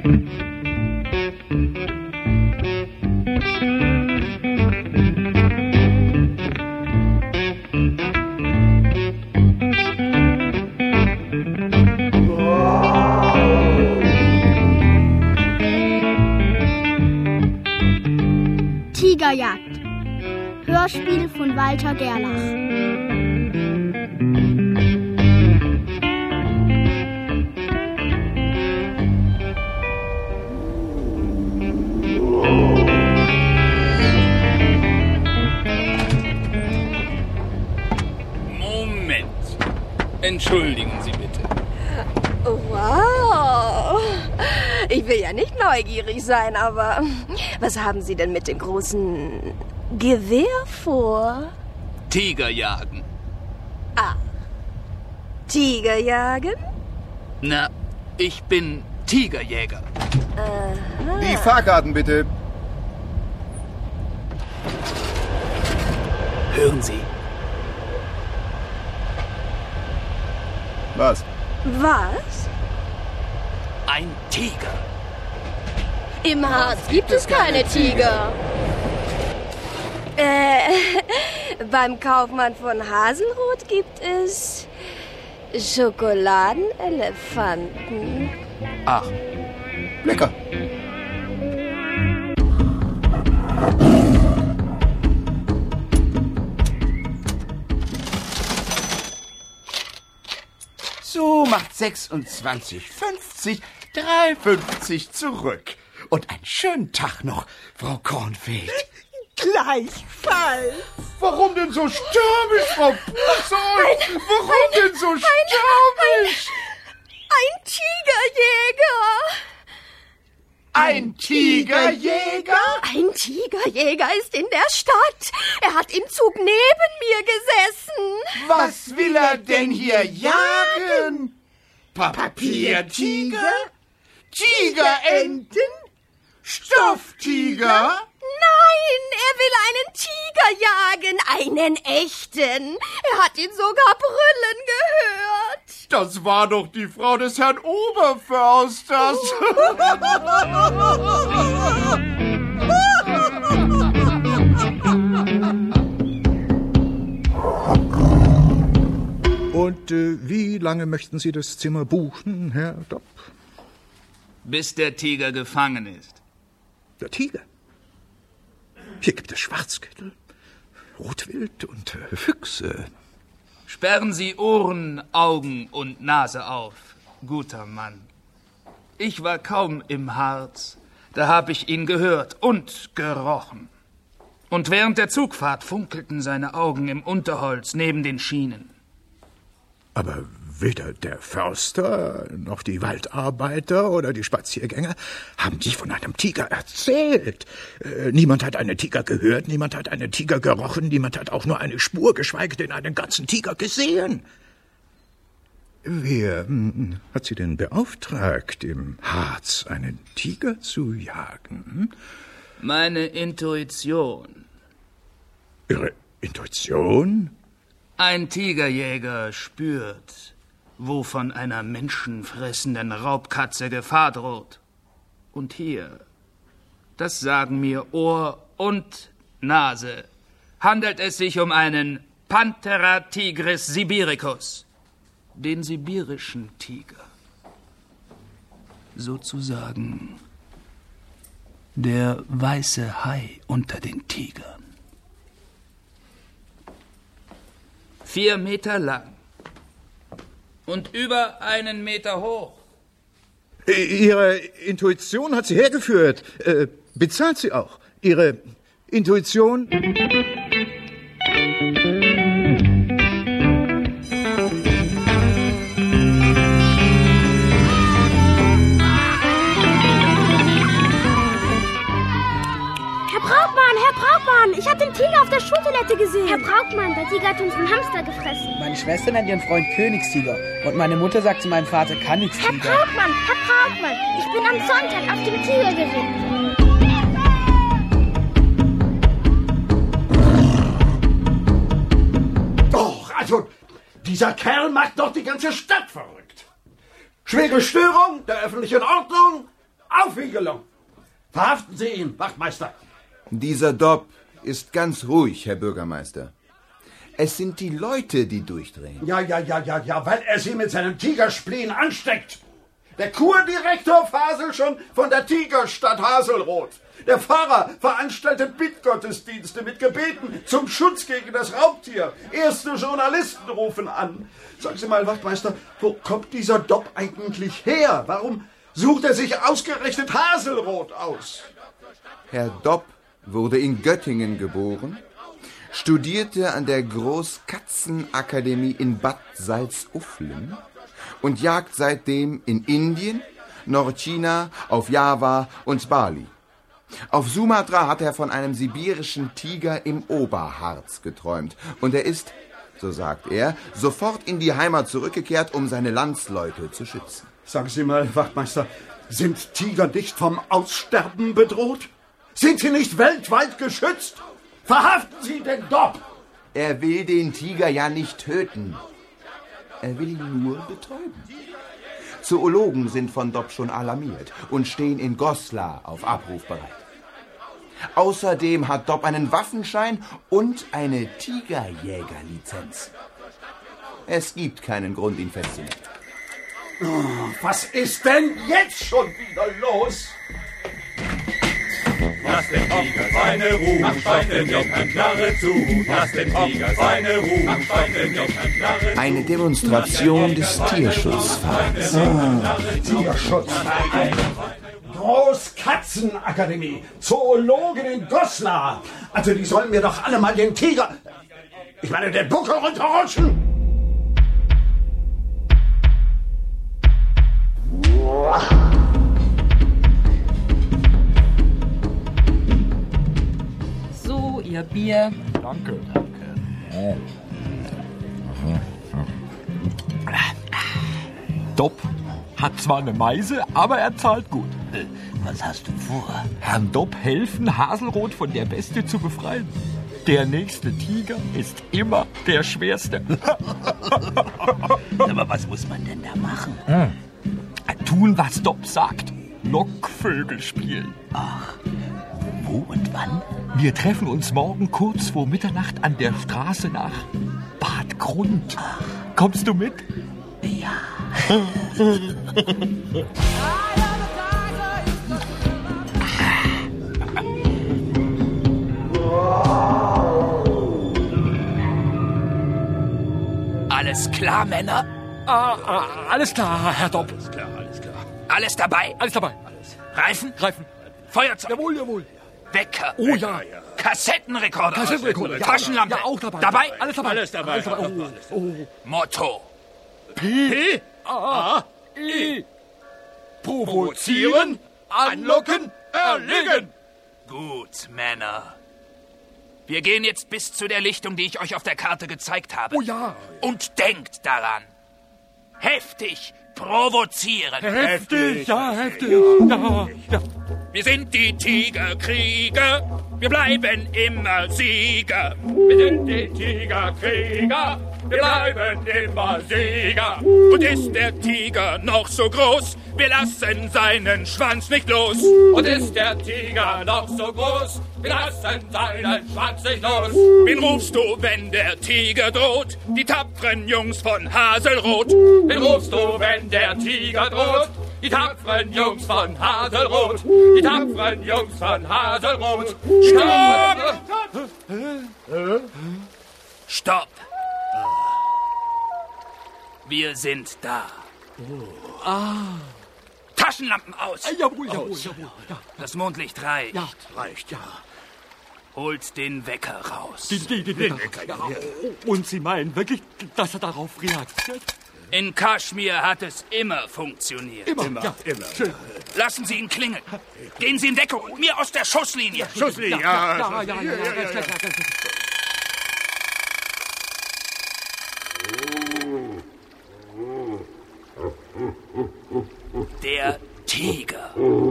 Tigerjagd. Hörspiel von Walter Gerlach. Moment. Entschuldigen Sie bitte. Wow. Ich will ja nicht neugierig sein, aber was haben Sie denn mit dem großen Gewehr vor? Tigerjagen. Ah. Tigerjagen? Na, ich bin Tigerjäger. Aha. Die Fahrkarten bitte. Hören Sie. Was? Was? Ein Tiger. Im Harz gibt es keine Tiger. Beim Kaufmann von Haselroth gibt es Schokoladenelefanten. Ach, Lecker. So macht 26,50, 3,50 zurück. Und einen schönen Tag noch, Frau Kornfeld. Gleichfalls. Warum denn so stürmisch, Frau Buchsold? Warum denn so stürmisch? Ein Tigerjäger. Ein Tigerjäger? Ein Tigerjäger ist in der Stadt. Er hat im Zug neben mir gesessen. Was will er denn hier jagen? Papiertiger? Tigerenten? Stofftiger? Nein, er will einen Tiger jagen, einen echten. Er hat ihn sogar brüllen gehört. Das war doch die Frau des Herrn Oberförsters. Und wie lange möchten Sie das Zimmer buchen, Herr Dopp? bis der Tiger gefangen ist. Der Tiger? Hier gibt es Schwarzkittel, Rotwild und Füchse. Sperren Sie Ohren, Augen und Nase auf, guter Mann. Ich war kaum im Harz, da hab ich ihn gehört und gerochen. Und während der Zugfahrt funkelten seine Augen im Unterholz neben den Schienen. Aber weder der Förster noch die Waldarbeiter oder die Spaziergänger haben sich von einem Tiger erzählt. Niemand hat einen Tiger gehört, niemand hat einen Tiger gerochen, niemand hat auch nur eine Spur, geschweige denn einen ganzen Tiger gesehen. Wer hat Sie denn beauftragt, im Harz einen Tiger zu jagen? Meine Intuition. Ihre Intuition? Ein Tigerjäger spürt, wo von einer menschenfressenden Raubkatze Gefahr droht. Und hier, das sagen mir Ohr und Nase, handelt es sich um einen Panthera tigris sibiricus, den sibirischen Tiger. Sozusagen der weiße Hai unter den Tigern. 4 Meter lang und über 1 Meter hoch. Ihre Intuition hat Sie hergeführt. Bezahlt sie auch. Ihre Intuition? Herr Brautmann, ich habe den Tiger auf der Schultoilette gesehen. Herr Brautmann, der Tiger hat uns einen Hamster gefressen. Meine Schwester nennt ihren Freund Königstiger. Und meine Mutter sagt zu meinem Vater Königstiger. Herr Brautmann, ich bin am Sonntag auf dem Tiger geritten. Doch, also, dieser Kerl macht doch die ganze Stadt verrückt. Schwere Störung der öffentlichen Ordnung Aufwiegelung! Verhaften Sie ihn, Wachtmeister! Dieser Dopp ist ganz ruhig, Herr Bürgermeister. Es sind die Leute, die durchdrehen. Ja, weil er sie mit seinem Tigerspleen ansteckt. Der Kurdirektor faselt schon von der Tigerstadt Haselroth. Der Pfarrer veranstaltet Bittgottesdienste mit Gebeten zum Schutz gegen das Raubtier. Erste Journalisten rufen an. Sagen Sie mal, Wachtmeister, wo kommt dieser Dopp eigentlich her? Warum sucht er sich ausgerechnet Haselroth aus? Herr Dopp wurde in Göttingen geboren, studierte an der Großkatzenakademie in Bad Salzuflen und jagt seitdem in Indien, Nordchina, auf Java und Bali. Auf Sumatra hat er von einem sibirischen Tiger im Oberharz geträumt. Und er ist, so sagt er, sofort in die Heimat zurückgekehrt, um seine Landsleute zu schützen. Sagen Sie mal, Wachtmeister, sind Tiger nicht vom Aussterben bedroht? Sind sie nicht weltweit geschützt? Verhaften Sie den Dopp! Er will den Tiger ja nicht töten. Er will ihn nur betäuben. Zoologen sind von Dopp schon alarmiert und stehen in Goslar auf Abruf bereit. Außerdem hat Dopp einen Waffenschein und eine Tigerjägerlizenz. Es gibt keinen Grund, ihn festzunehmen. Oh, was ist denn jetzt schon wieder los? Lass den Tiger seine Ruhe, steigt den Job an Knarre zu. Lass den Tiger seine Ruhe, steigt den Job an Knarre zu. Eine Demonstration des Tierschutzvereins. Tierschutzverein. Großkatzenakademie. Zoologen in Goslar. Also die sollen mir doch alle mal den Tiger... Ich meine, den Buckel runterrutschen. So, Ihr Bier. Danke. Dopp hat zwar eine Meise, aber er zahlt gut. Was hast du vor? Herrn Dopp helfen, Haselroth von der Bestie zu befreien. Der nächste Tiger ist immer der schwerste. Aber was muss man denn da machen? Tun, was Dopp sagt. Lockvögel spielen. Ach, wo und wann? Wir treffen uns morgen kurz vor Mitternacht an der Straße nach Bad Grund. Ach. Kommst du mit? Ja. Alles klar, Männer? Alles klar, Herr Dopp. Alles dabei? Alles dabei. Reifen? Feuerzeug? Jawohl. Wecker? Oh ja. Kassettenrekorder? Ja. Taschenlampe? Ja, auch dabei. Dabei? Alles dabei. Oh. Motto? P-A-E. Provozieren, anlocken, erlegen. Gut, Männer. Wir gehen jetzt bis zu der Lichtung, die ich euch auf der Karte gezeigt habe. Oh ja. Und denkt daran. Heftig provozieren. Heftig. Ja. Wir sind die Tigerkrieger. Wir bleiben immer Sieger. Wir sind die Tigerkrieger. Wir bleiben immer Sieger. Und ist der Tiger noch so groß, wir lassen seinen Schwanz nicht los. Und ist der Tiger noch so groß, wir lassen seinen Schwanz nicht los. Wen rufst du, wenn der Tiger droht? Die tapferen Jungs von Haselroth. Wen rufst du, wenn der Tiger droht? Die tapferen Jungs von Haselroth. Die tapferen Jungs von Haselroth. Stopp! Wir sind da. Taschenlampen aus. Jawohl. Ja. Das Mondlicht reicht. Ja, reicht, ja. Holt den Wecker raus. Den Wecker. Ja. Und Sie meinen wirklich, dass er darauf reagiert? In Kaschmir hat es immer funktioniert. Immer. Schön. Lassen Sie ihn klingeln. Gehen Sie in Deckung und mir aus der Schusslinie. Schusslinie, ja. Der Tiger.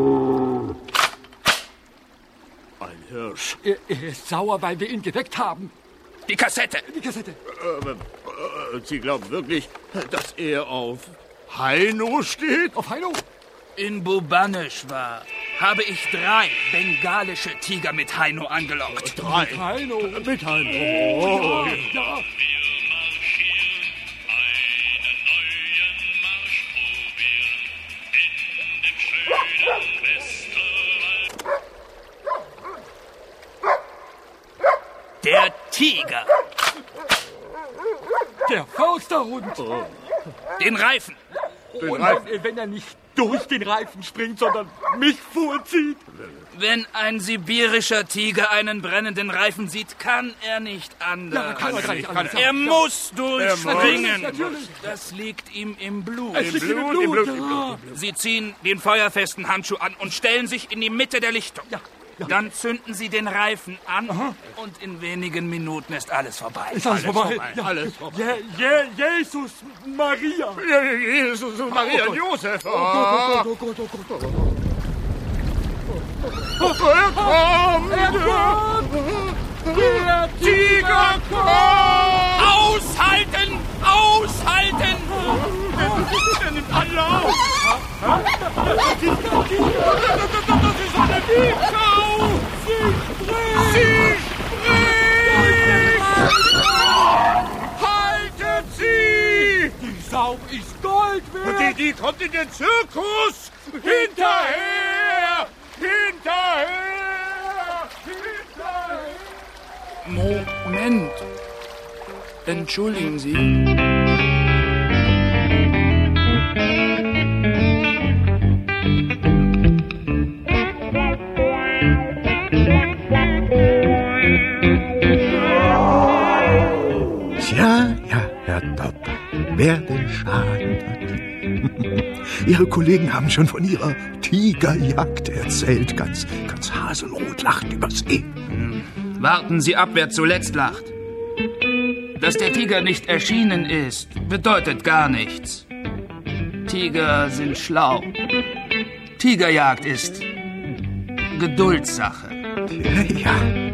Ein Hirsch. Er ist sauer, weil wir ihn geweckt haben. Die Kassette. Sie glauben wirklich, dass er auf Heino steht? Auf Heino? in Bhubaneswar habe ich 3 bengalische Tiger mit Heino angelockt. 3? Mit Heino. Oh. Ja. Der Tiger. Der Försterhund. Den Reifen. Wenn er nicht durch den Reifen springt, sondern mich vorzieht. Wenn ein sibirischer Tiger einen brennenden Reifen sieht, kann er nicht anders. Ja, kann er nicht anders. Er muss durchspringen. Natürlich. Das liegt ihm im Blut. Es liegt im Blut. Ja. Sie ziehen den feuerfesten Handschuh an und stellen sich in die Mitte der Lichtung. Ja. Dann zünden Sie den Reifen an und in wenigen Minuten ist alles vorbei. Ist alles vorbei? Ja. Alles vorbei. Jesus Maria. Jesus Maria und Josef. Oh Gott. Er kommt! Der Tiger kommt! Aushalten! Aushalten! Der nimmt alle auf! Das ist eine Tiger! Sie springt! Haltet sie! Die Sau ist Gold wert! Die kommt in den Zirkus! Hinterher! Moment. Entschuldigen Sie. Tja, Herr Dopp, wer den Schaden hat. Ihre Kollegen haben schon von ihrer Tigerjagd erzählt. Ganz Haselrot lacht übers See. Warten Sie ab, wer zuletzt lacht. Dass der Tiger nicht erschienen ist, bedeutet gar nichts. Tiger sind schlau. Tigerjagd ist Geduldssache. Ja.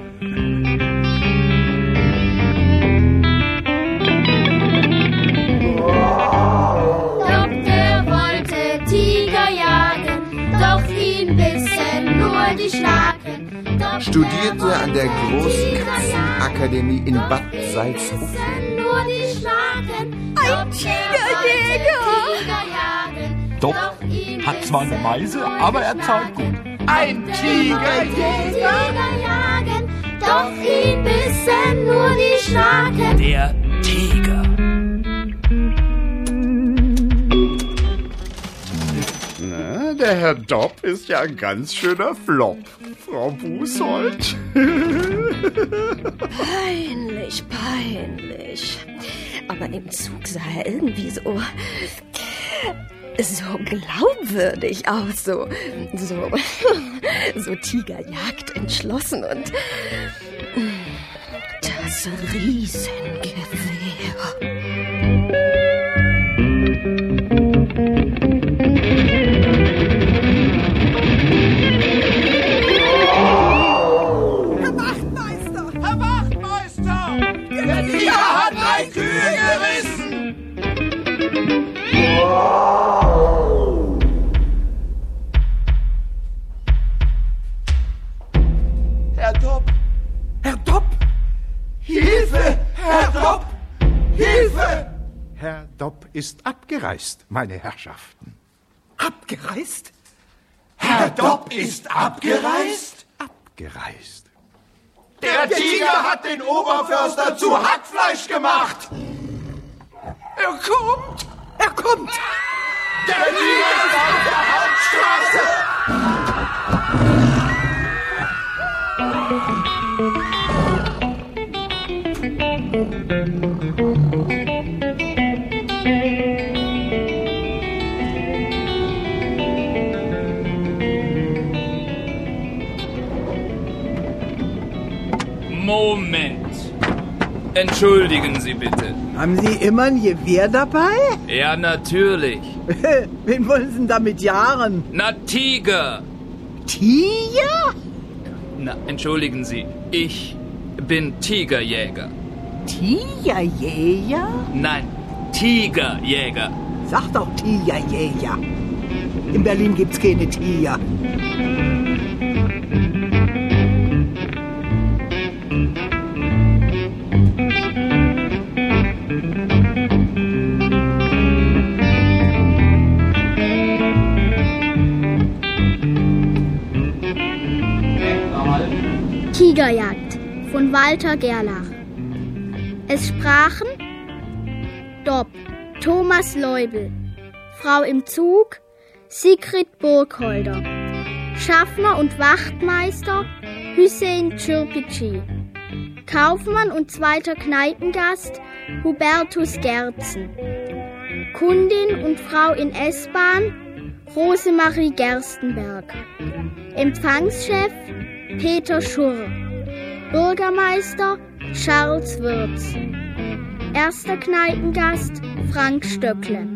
Die Schlagen. Studierte an der Großkatzenakademie in Bad Salzuflen. Nur die Schlagen. Ein Tigerjäger! Dopp hat zwar eine Meise, aber er zahlt gut. Ein Tigerjäger! Doch ihn bissen nur die Schlagen. Der Tiger. Der Herr Dopp ist ja ein ganz schöner Flop, Frau Bußhold. Peinlich. Aber im Zug sah er irgendwie so glaubwürdig aus, so Tigerjagd entschlossen und das Riesengewehr. Der Tiger hat 3 Kühe gerissen! Herr Dopp! Hilfe! Herr Dopp! Hilfe! Herr Dopp ist abgereist, meine Herrschaften. Abgereist? Herr Dopp ist abgereist? Abgereist. Der Tiger hat den Oberförster zu Hackfleisch gemacht! Er kommt! Der Tiger ist auf der Moment. Entschuldigen Sie bitte. Haben Sie immer ein Gewehr dabei? Ja, natürlich. Wen wollen Sie denn damit jagen? Na, Tiger. Tiger? Na, entschuldigen Sie. Ich bin Tigerjäger. Tigerjäger? Nein, Tigerjäger. Sag doch Tigerjäger. In Berlin gibt's keine Tiger. Tigerjagd von Walter Gerlach. Es sprachen Dopp, Thomas Leubel, Frau im Zug, Sigrid Burgholder, Schaffner und Wachtmeister, Hüseyin Çırpıcı, Kaufmann und zweiter Kneipengast, Hubertus Gerzen, Kundin und Frau in S-Bahn, Rosemarie Gerstenberg, Empfangschef, Peter Schurr, Bürgermeister, Charles Würz, erster Kneipengast, Frank Stöckle.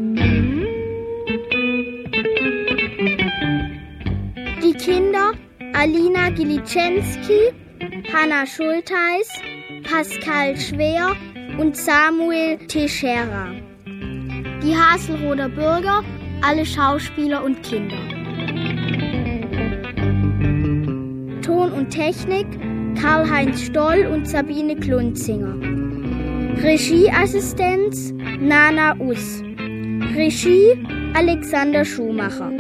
Die Kinder Alina Giliczewski, Hanna Schultheis, Pascal Schwer und Samuel Teixeira. Die Haselroder Bürger, alle Schauspieler und Kinder. Ton und Technik Karl-Heinz Stoll und Sabine Klunzinger. Regieassistenz Nana Us. Regie Alexander Schumacher.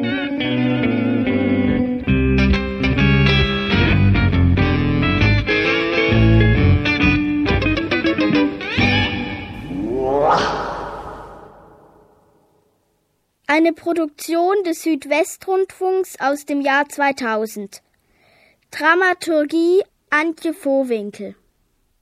Eine Produktion des Südwestrundfunks aus dem Jahr 2000. Dramaturgie Antje Vohwinkel.